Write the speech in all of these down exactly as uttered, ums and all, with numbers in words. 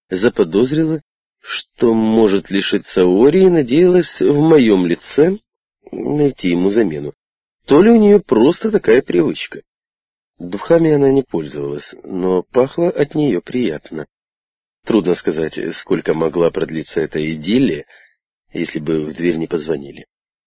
заподозрила, что может лишиться Ори, и надеялась в моем лице найти ему замену. То ли у нее просто такая привычка. Духами она не пользовалась, но пахло от нее приятно. Трудно сказать, сколько могла продлиться эта идиллия, если бы в дверь не позвонили.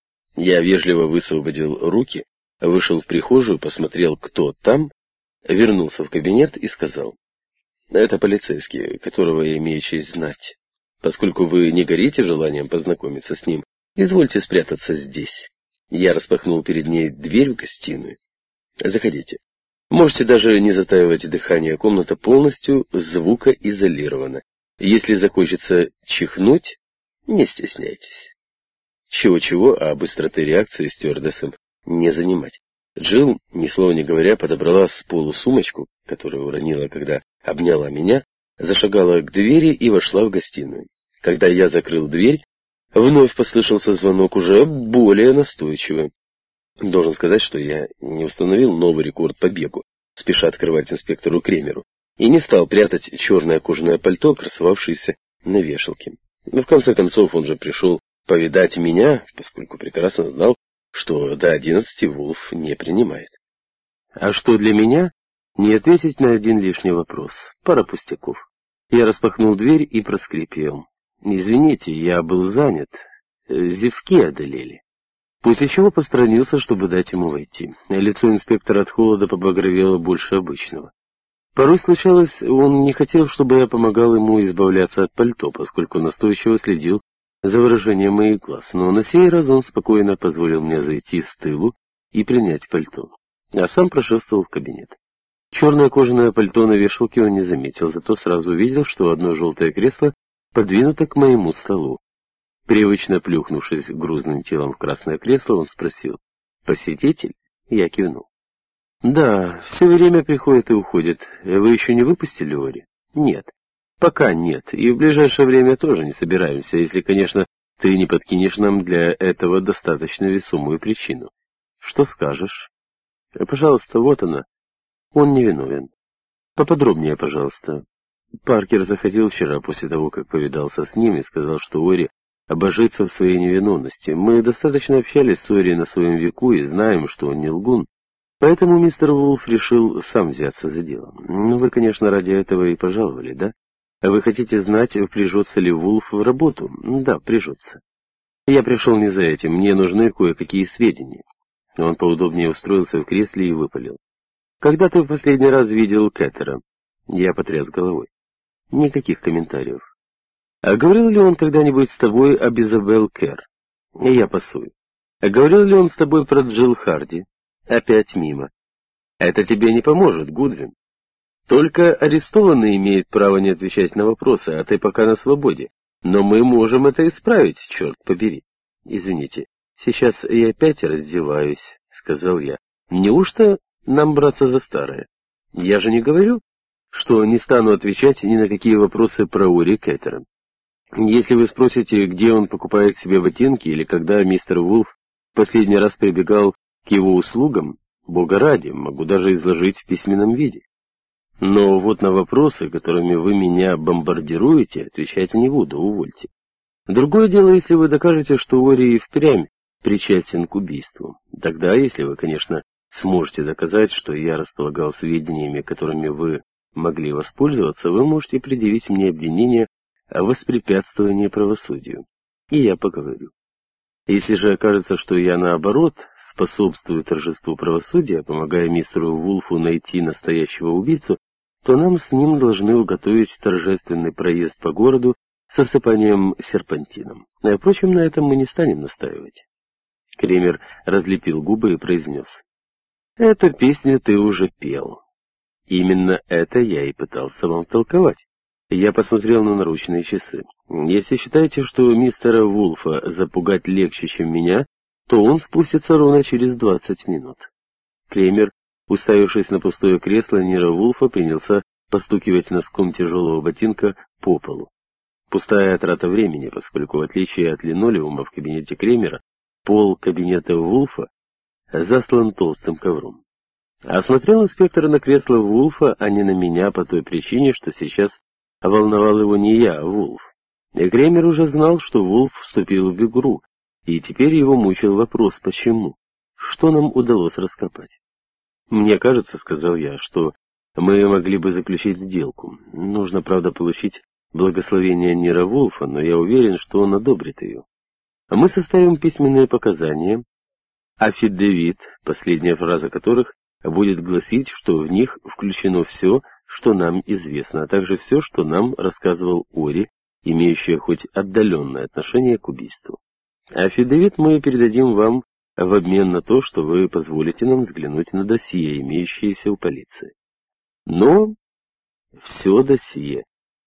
Я вежливо высвободил руки, вышел в прихожую, посмотрел, кто там, вернулся в кабинет и сказал: «Это полицейский, которого я имею честь знать. Поскольку вы не горите желанием познакомиться с ним, извольте спрятаться здесь». Я распахнул перед ней дверь в гостиную. «Заходите. Можете даже не затаивать дыхание, комната полностью звукоизолирована. Если захочется чихнуть, не стесняйтесь». Чего-чего, а быстроты реакции стюардессам не занимать. Джилл, ни слова не говоря, подобрала с полу сумочку, которую уронила, когда обняла меня, зашагала к двери и вошла в гостиную. Когда я закрыл дверь, вновь послышался звонок, уже более настойчивый. Должен сказать, что я не установил новый рекорд по бегу, спеша открывать инспектору Кремеру, и не стал прятать черное кожаное пальто, красовавшееся на вешалке. Но в конце концов он же пришел повидать меня, поскольку прекрасно знал, что до одиннадцати Вулф не принимает. А что для меня? Не ответить на один лишний вопрос. Пара пустяков. Я распахнул дверь и проскрипел: «Извините, я был занят. Зевки одолели». После чего посторонился, чтобы дать ему войти. Лицо инспектора от холода побагровело больше обычного. Порой случалось, он не хотел, чтобы я помогал ему избавляться от пальто, поскольку настойчиво следил за выражением моих глаз, но на сей раз он спокойно позволил мне зайти с тылу и принять пальто, а сам прошествовал в кабинет. Черное кожаное пальто на вешалке он не заметил, зато сразу увидел, что одно желтое кресло подвинуто к моему столу. Привычно плюхнувшись грузным телом в красное кресло, он спросил: «Посетитель?» Я кивнул. «Да, все время приходит и уходит. Вы еще не выпустили Ори?» «Нет. Пока нет, и в ближайшее время тоже не собираемся, если, конечно, ты не подкинешь нам для этого достаточно весомую причину. Что скажешь?» «Пожалуйста, вот она. Он невиновен. Поподробнее, пожалуйста». Паркер заходил вчера после того, как повидался с ним, и сказал, что Ори обожится в своей невиновности. Мы достаточно общались с Ори на своем веку и знаем, что он не лгун. Поэтому мистер Вулф решил сам взяться за дело. Ну, вы, конечно, ради этого и пожаловали, да? А вы хотите знать, впряжется ли Вулф в работу? Да, впряжется. Я пришел не за этим, мне нужны кое-какие сведения. Он поудобнее устроился в кресле и выпалил: «Когда ты в последний раз видел Кеттера?» Я потряс головой. Никаких комментариев. «А говорил ли он когда-нибудь с тобой об Изабелл Керр?» Я пасую. «А говорил ли он с тобой про Джилл Харди?» Опять мимо. «Это тебе не поможет, Гудвин. Только арестованный имеет право не отвечать на вопросы, а ты пока на свободе. Но мы можем это исправить, черт побери». «Извините, сейчас я опять раздеваюсь», — сказал я. «Неужто нам браться за старое? Я же не говорю, что не стану отвечать ни на какие вопросы про Ори Кеттера. Если вы спросите, где он покупает себе ботинки, или когда мистер Вулф последний раз прибегал к его услугам, бога ради, могу даже изложить в письменном виде. Но вот на вопросы, которыми вы меня бомбардируете, отвечать не буду, увольте. Другое дело, если вы докажете, что Ори впрямь причастен к убийству. Тогда, если вы, конечно, сможете доказать, что я располагал сведениями, которыми вы могли воспользоваться, вы можете предъявить мне обвинение о воспрепятствовании правосудию. И я поговорю. Если же окажется, что я, наоборот, способствую торжеству правосудия, помогая мистеру Вулфу найти настоящего убийцу, то нам с ним должны уготовить торжественный проезд по городу с осыпанием серпантином. А, впрочем, на этом мы не станем настаивать. Кремер разлепил губы и произнес: «Эту песню ты уже пел». Именно это я и пытался вам толковать. Я посмотрел на наручные часы. Если считаете, что мистера Вулфа запугать легче, чем меня, то он спустится ровно через двадцать минут. Кремер, уставившись на пустое кресло Нира Вулфа, принялся постукивать носком тяжелого ботинка по полу. Пустая трата времени, поскольку, в отличие от линолеума в кабинете Кремера, пол кабинета Вулфа заслан толстым ковром. Осмотрел инспектор на кресло Вулфа, а не на меня, по той причине, что сейчас волновал его не я, а Вулф. И Кремер уже знал, что Вулф вступил в игру, и теперь его мучил вопрос, почему? Что нам удалось раскопать? «Мне кажется, — сказал я, — что мы могли бы заключить сделку. Нужно, правда, получить благословение Нира Вулфа, но я уверен, что он одобрит ее. Мы составим письменные показания, аффидевит, последняя фраза которых будет гласить, что в них включено все, что нам известно, а также все, что нам рассказывал Ори, имеющее хоть отдаленное отношение к убийству. Аффидевит мы передадим вам в обмен на то, что вы позволите нам взглянуть на досье, имеющееся у полиции. Но все досье,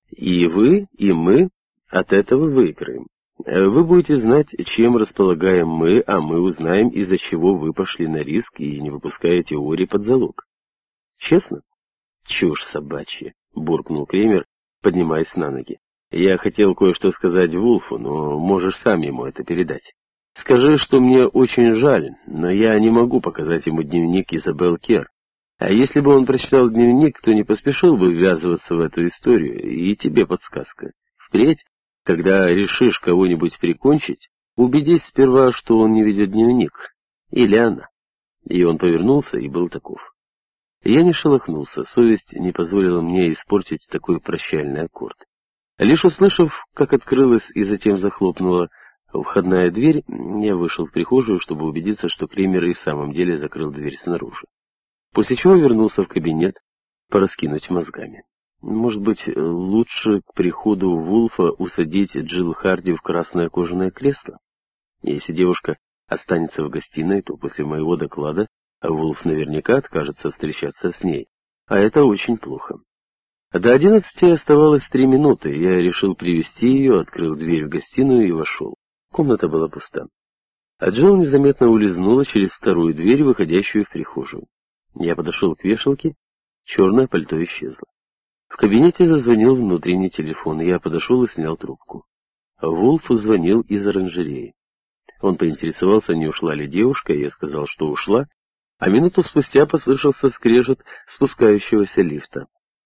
и вы, и мы от этого выиграем. Вы будете знать, чем располагаем мы, а мы узнаем, из-за чего вы пошли на риск и не выпускаете Ори под залог. Честно? Чушь собачья, буркнул Кремер, поднимаясь на ноги. Я хотел кое-что сказать Вулфу, но можешь сам ему это передать. Скажи, что мне очень жаль, но я не могу показать ему дневник Изабелл Кер. А если бы он прочитал дневник, то не поспешил бы ввязываться в эту историю, и тебе подсказка. Впредь, когда решишь кого-нибудь прикончить, убедись сперва, что он не ведет дневник. Или она. И он повернулся и был таков. Я не шелохнулся, совесть не позволила мне испортить такой прощальный аккорд. Лишь услышав, как открылась и затем захлопнула входная дверь, я вышел в прихожую, чтобы убедиться, что Кремер и в самом деле закрыл дверь снаружи. После чего вернулся в кабинет пораскинуть мозгами. Может быть, лучше к приходу Вулфа усадить Джилл Харди в красное кожаное кресло? Если девушка останется в гостиной, то после моего доклада Вулф наверняка откажется встречаться с ней, а это очень плохо. До одиннадцати оставалось три минуты, я решил привести ее, открыл дверь в гостиную и вошел. Комната была пуста. А Джилл незаметно улизнула через вторую дверь, выходящую в прихожую. Я подошел к вешалке, черное пальто исчезло. В кабинете зазвонил внутренний телефон, и я подошел и снял трубку. Вулфу звонил из оранжереи. Он поинтересовался, не ушла ли девушка, и я сказал, что ушла, а минуту спустя послышался скрежет спускающегося лифта.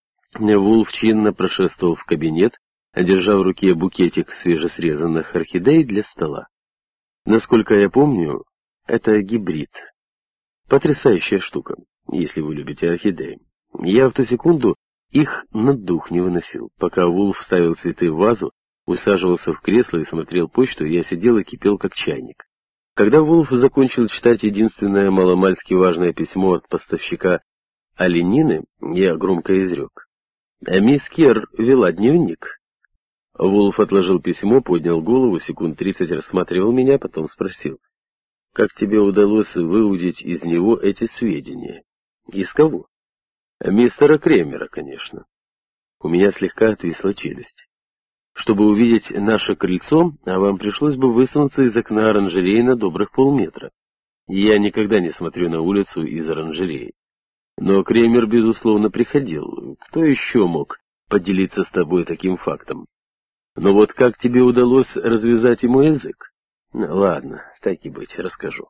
Вулф чинно прошествовал в кабинет, держа в руке букетик свежесрезанных орхидей для стола. Насколько я помню, это гибрид. Потрясающая штука, если вы любите орхидеи. Я в ту секунду их на дух не выносил. Пока Вулф ставил цветы в вазу, усаживался в кресло и смотрел почту, я сидел и кипел как чайник. Когда Вулф закончил читать единственное маломальски важное письмо от поставщика оленины, я громко изрек: «А мисс Кер вела дневник». Вулф отложил письмо, поднял голову, секунд тридцать рассматривал меня, потом спросил: «Как тебе удалось выудить из него эти сведения?» «Из кого?» «Мистера Кремера, конечно». У меня слегка отвисла челюсть. «Чтобы увидеть наше крыльцо, а вам пришлось бы высунуться из окна оранжереи на добрых полметра. Я никогда не смотрю на улицу из оранжереи. Но Кремер, безусловно, приходил. Кто еще мог поделиться с тобой таким фактом? Но вот как тебе удалось развязать ему язык?» «Ладно, так и быть, расскажу».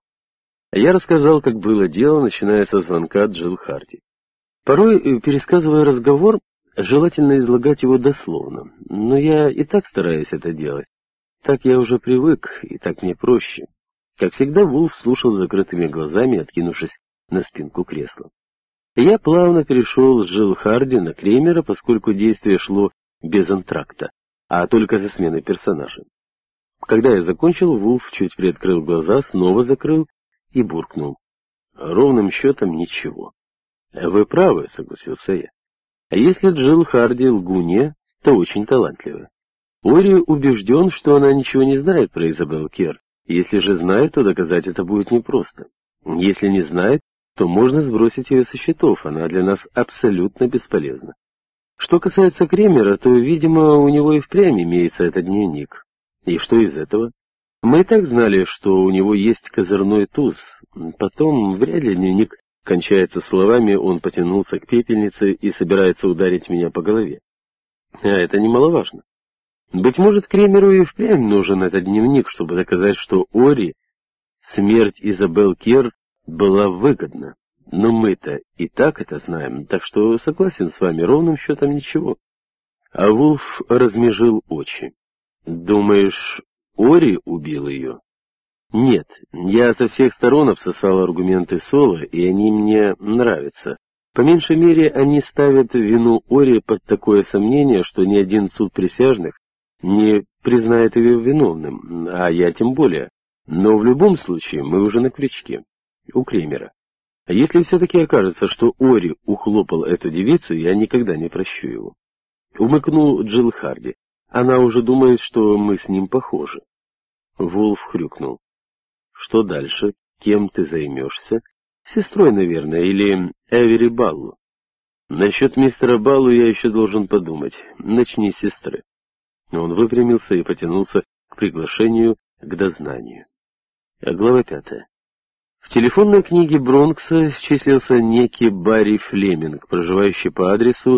Я рассказал, как было дело, начиная со звонка Джилл Харди. Порой, пересказывая разговор, желательно излагать его дословно, но я и так стараюсь это делать. Так я уже привык, и так мне проще. Как всегда, Вулф слушал с закрытыми глазами, откинувшись на спинку кресла. Я плавно перешел с Джилл Харди на Кремера, поскольку действие шло без антракта, а только за сменой персонажа. Когда я закончил, Вулф чуть приоткрыл глаза, снова закрыл и буркнул: «Ровным счетом ничего». «Вы правы», — согласился я. «А если Джилл Харди лгунья, то очень талантливая. Ори убежден, что она ничего не знает про Изабелл Кер. Если же знает, то доказать это будет непросто. Если не знает, то можно сбросить ее со счетов, она для нас абсолютно бесполезна. Что касается Кремера, то, видимо, у него и впрямь имеется этот дневник. И что из этого? Мы и так знали, что у него есть козырной туз. Потом вряд ли дневник кончается словами «он потянулся к пепельнице и собирается ударить меня по голове». А это немаловажно. Быть может, Кремеру и впрямь нужен этот дневник, чтобы доказать, что Ори смерть Изабелл Кер была выгодна. Но мы-то и так это знаем, так что согласен с вами, ровным счетом ничего. А Вулф размежил очи. «Думаешь, Ори убил ее?» «Нет, я со всех сторон обсосал аргументы Соло, и они мне нравятся. По меньшей мере, они ставят вину Ори под такое сомнение, что ни один суд присяжных не признает ее виновным, а я тем более. Но в любом случае мы уже на крючке. У Кремера. Если все-таки окажется, что Ори ухлопал эту девицу, я никогда не прощу его». Умыкнул Джилл Харди. «Она уже думает, что мы с ним похожи». Вулф хрюкнул. «Что дальше? Кем ты займешься? Сестрой, наверное, или Эвери Баллу?» «Насчет мистера Баллу я еще должен подумать. Начни с сестры». Он выпрямился и потянулся к приглашению к дознанию. Глава пятая. В телефонной книге Бронкса числился некий Барри Флеминг, проживающий по адресу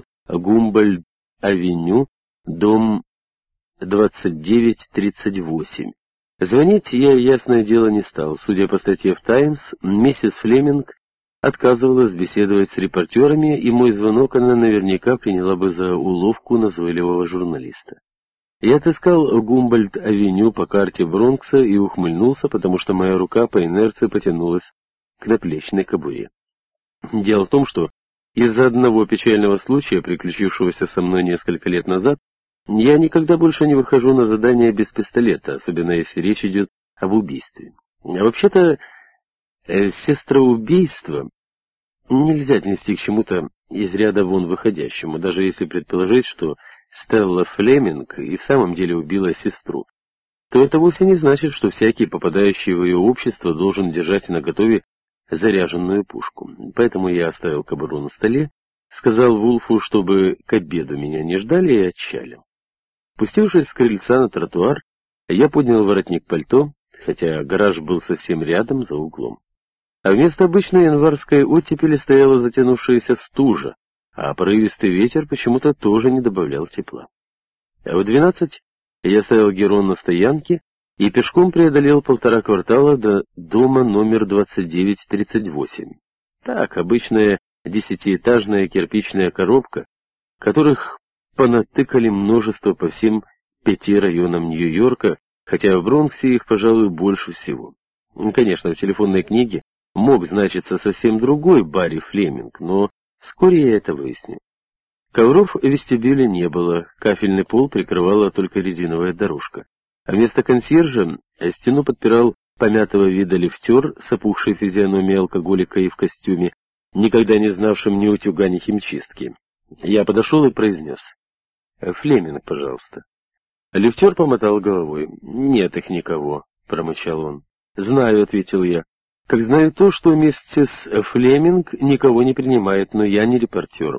Гумбольдт-авеню, дом двадцать девять тридцать восемь. Звонить я, ясное дело, не стал. Судя по статье в «Таймс», миссис Флеминг отказывалась беседовать с репортерами, и мой звонок она наверняка приняла бы за уловку назойливого журналиста. Я отыскал Гумбольдт-авеню по карте Бронкса и ухмыльнулся, потому что моя рука по инерции потянулась к наплечной кобуре. Дело в том, что из-за одного печального случая, приключившегося со мной несколько лет назад, я никогда больше не выхожу на задание без пистолета, особенно если речь идет об убийстве. А вообще-то, э, сестроубийство нельзя отнести к чему-то из ряда вон выходящему, даже если предположить, что Стелла Флеминг и в самом деле убила сестру, то это вовсе не значит, что всякий, попадающий в ее общество, должен держать наготове заряженную пушку. Поэтому я оставил кобуру на столе, сказал Вулфу, чтобы к обеду меня не ждали, и отчалил. Спустившись с крыльца на тротуар, я поднял воротник пальто, хотя гараж был совсем рядом, за углом. А вместо обычной январской оттепели стояла затянувшаяся стужа, а порывистый ветер почему-то тоже не добавлял тепла. А в двенадцать я оставил Герон на стоянке и пешком преодолел полтора квартала до дома номер двадцать девять тридцать восемь. Так, обычная десятиэтажная кирпичная коробка, которых понатыкали множество по всем пяти районам Нью-Йорка, хотя в Бронксе их, пожалуй, больше всего. Конечно, в телефонной книге мог значиться совсем другой Барри Флеминг, но вскоре я это выясню. Ковров в вестибюле не было, кафельный пол прикрывала только резиновая дорожка, а вместо консьержа стену подпирал помятого вида лифтер с опухшей физиономией алкоголика и в костюме, никогда не знавшим ни утюга, ни химчистки. Я подошел и произнес: «Флеминг, пожалуйста». Лифтер помотал головой. «Нет их никого», — промычал он. «Знаю», — ответил я. «Как знаю то, что миссис Флеминг никого не принимает, но я не репортер.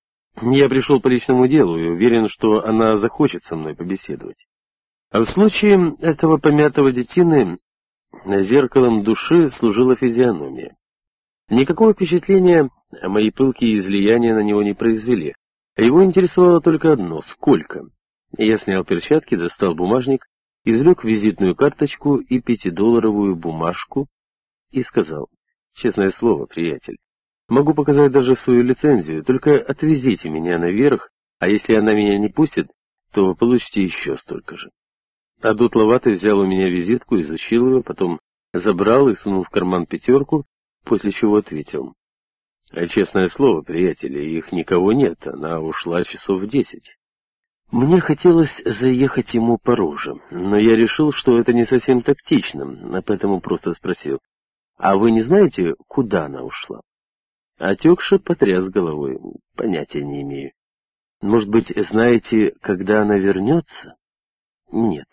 Я пришел по личному делу и уверен, что она захочет со мной побеседовать. А в случае этого помятого детины зеркалом души служила физиономия. Никакого впечатления мои пылкие излияния на него не произвели. Его интересовало только одно — сколько. Я снял перчатки, достал бумажник, извлек визитную карточку и пятидолларовую бумажку и сказал: «Честное слово, приятель, могу показать даже свою лицензию, только отвезите меня наверх, а если она меня не пустит, то вы получите еще столько же». А дутловатый взял у меня визитку, изучил ее, потом забрал и сунул в карман пятерку, после чего ответил: «Честное слово, приятели, их никого нет, она ушла часов в десять». Мне хотелось заехать ему по роже, но я решил, что это не совсем тактично, а поэтому просто спросил: «А вы не знаете, куда она ушла?» Отекша потряс головой. «Понятия не имею». «Может быть, знаете, когда она вернется?» «Нет».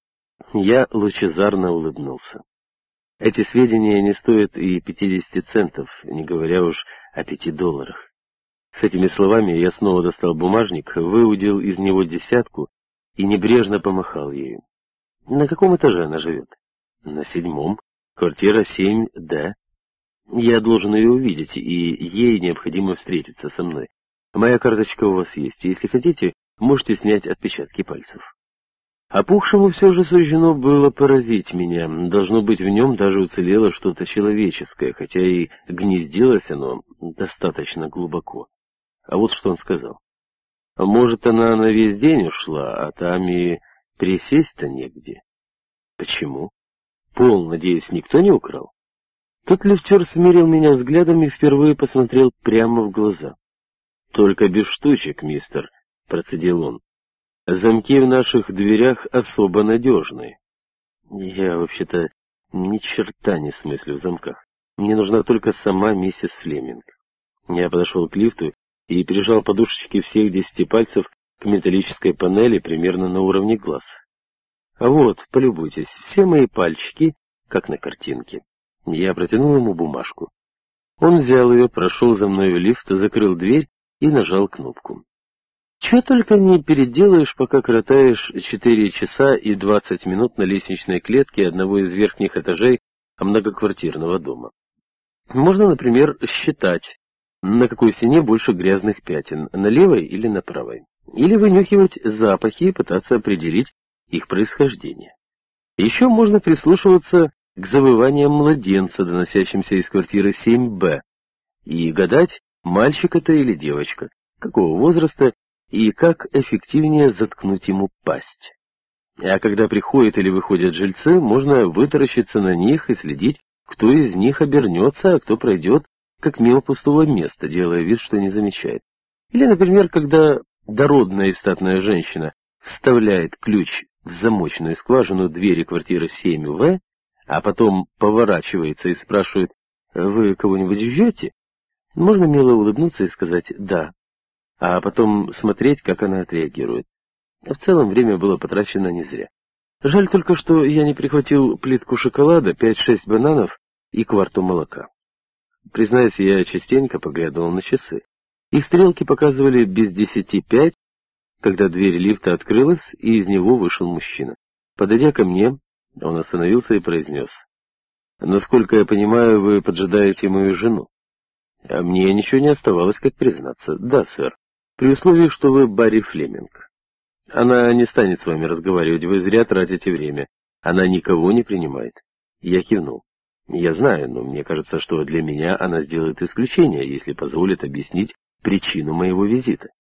Я лучезарно улыбнулся. Эти сведения не стоят и пятидесяти центов, не говоря уж о пяти долларах. С этими словами я снова достал бумажник, выудил из него десятку и небрежно помахал ею. «На каком этаже она живет?» «На седьмом. Квартира семь Д. Я должен ее увидеть, и ей необходимо встретиться со мной. Моя карточка у вас есть, и если хотите, можете снять отпечатки пальцев». Опухшему все же суждено было поразить меня. Должно быть, в нем даже уцелело что-то человеческое, хотя и гнездилось оно достаточно глубоко. А вот что он сказал: Может, она на весь день ушла, а там и присесть-то негде. Почему? Пол, надеюсь, никто не украл? Тот лифтер смирил меня взглядом и впервые посмотрел прямо в глаза. «Только без штучек, мистер», — процедил он. «Замки в наших дверях особо надежные». Я, вообще-то, ни черта не смыслю в замках. Мне нужна только сама миссис Флеминг. Я подошел к лифту и прижал подушечки всех десяти пальцев к металлической панели примерно на уровне глаз. А вот, полюбуйтесь, все мои пальчики, как на картинке. Я протянул ему бумажку. Он взял ее, прошел за мной в лифт, закрыл дверь и нажал кнопку. Чего только не переделаешь, пока коротаешь четыре часа и двадцать минут на лестничной клетке одного из верхних этажей многоквартирного дома. Можно, например, считать, на какой стене больше грязных пятен, на левой или на правой. Или вынюхивать запахи и пытаться определить их происхождение. Еще можно прислушиваться к завываниям младенца, доносящимся из квартиры семь бэ, и гадать, мальчик это или девочка, какого возраста и как эффективнее заткнуть ему пасть. А когда приходят или выходят жильцы, можно вытаращиться на них и следить, кто из них обернется, а кто пройдет, как мимо пустого места, делая вид, что не замечает. Или, например, когда дородная и статная женщина вставляет ключ в замочную скважину двери квартиры семь вэ, а потом поворачивается и спрашивает: «Вы кого-нибудь ждете?» Можно мило улыбнуться и сказать «да», а потом смотреть, как она отреагирует. В целом время было потрачено не зря. Жаль только, что я не прихватил плитку шоколада, пять-шесть бананов и кварту молока. Признаюсь, я частенько поглядывал на часы. Их стрелки показывали без десяти пять, когда дверь лифта открылась, и из него вышел мужчина. Подойдя ко мне, он остановился и произнес: «Насколько я понимаю, вы поджидаете мою жену». А мне ничего не оставалось, как признаться. «Да, сэр, при условии, что вы Барри Флеминг. Она не станет с вами разговаривать, вы зря тратите время. Она никого не принимает». Я кивнул. «Я знаю, но мне кажется, что для меня она сделает исключение, если позволит объяснить причину моего визита».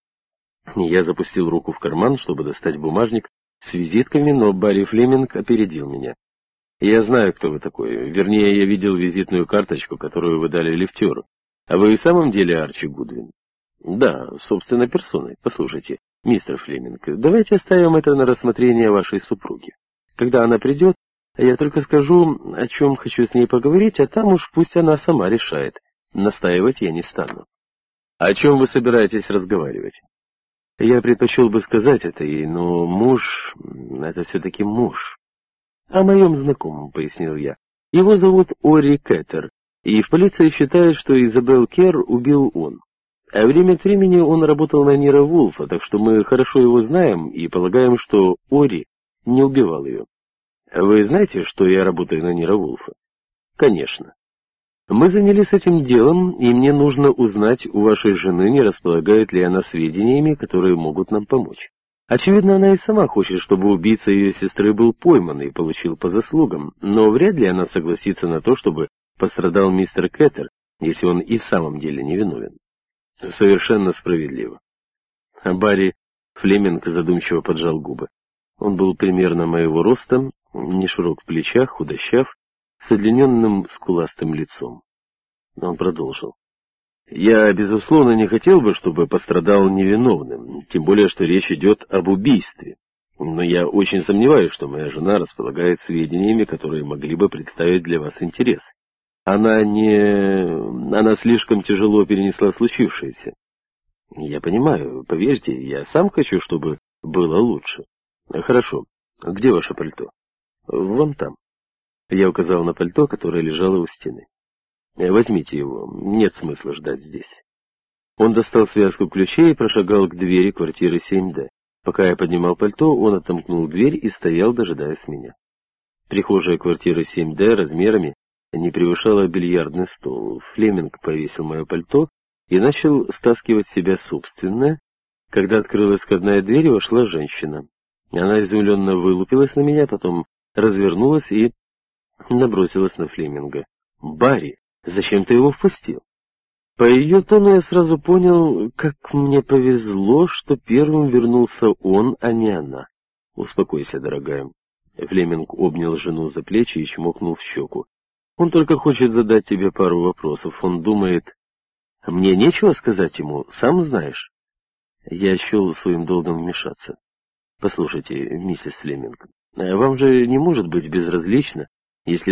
Я запустил руку в карман, чтобы достать бумажник с визитками, но Барри Флеминг опередил меня. «Я знаю, кто вы такой. Вернее, я видел визитную карточку, которую вы дали лифтеру. А вы и в самом деле Арчи Гудвин?» «Да, собственной персоной. Послушайте, мистер Флеминг, давайте оставим это на рассмотрение вашей супруги. Когда она придет, я только скажу, о чем хочу с ней поговорить, а там уж пусть она сама решает. Настаивать я не стану». «О чем вы собираетесь разговаривать?» «Я предпочел бы сказать это ей, но муж... это все-таки муж». «О моем знакомом», — пояснил я. «Его зовут Ори Кеттер, и в полиции считают, что Изабелл Керр убил он. А время от времени он работал на Ниро Вулфа, так что мы хорошо его знаем и полагаем, что Ори не убивал ее». «Вы знаете, что я работаю на Ниро Вулфа?» «Конечно. Мы занялись этим делом, и мне нужно узнать у вашей жены, не располагает ли она сведениями, которые могут нам помочь. Очевидно, она и сама хочет, чтобы убийца ее сестры был пойман и получил по заслугам, но вряд ли она согласится на то, чтобы пострадал мистер Кеттер, если он и в самом деле невиновен». «Совершенно справедливо». А Барри Флеминг задумчиво поджал губы. Он был примерно моего роста, не широк в плечах, худощав, с удлиненным скуластым лицом. Он продолжил: «Я, безусловно, не хотел бы, чтобы пострадал невиновным, тем более, что речь идет об убийстве. Но я очень сомневаюсь, что моя жена располагает сведениями, которые могли бы представить для вас интерес. Она не... она слишком тяжело перенесла случившееся». «Я понимаю, поверьте, я сам хочу, чтобы было лучше». «Хорошо. Где ваше пальто?» «Вон там». Я указал на пальто, которое лежало у стены. «Возьмите его, нет смысла ждать здесь». Он достал связку ключей и прошагал к двери квартиры семь дэ. Пока я поднимал пальто, он отомкнул дверь и стоял, дожидаясь меня. Прихожая квартиры семь дэ размерами не превышала бильярдный стол. Флеминг повесил мое пальто и начал стаскивать с себя собственное. Когда открылась входная дверь, и вошла женщина. Она изумленно вылупилась на меня, потом развернулась и набросилась на Флеминга. «Барри, зачем ты его впустил?» По ее тону я сразу понял, как мне повезло, что первым вернулся он, а не она. Успокойся, дорогая. Флеминг обнял жену за плечи и чмокнул в щеку. Он только хочет задать тебе пару вопросов. Он думает... Мне нечего сказать ему, сам знаешь. Я счел своим долгом вмешаться. Послушайте, миссис Флеминг, вам же не может быть безразлично, если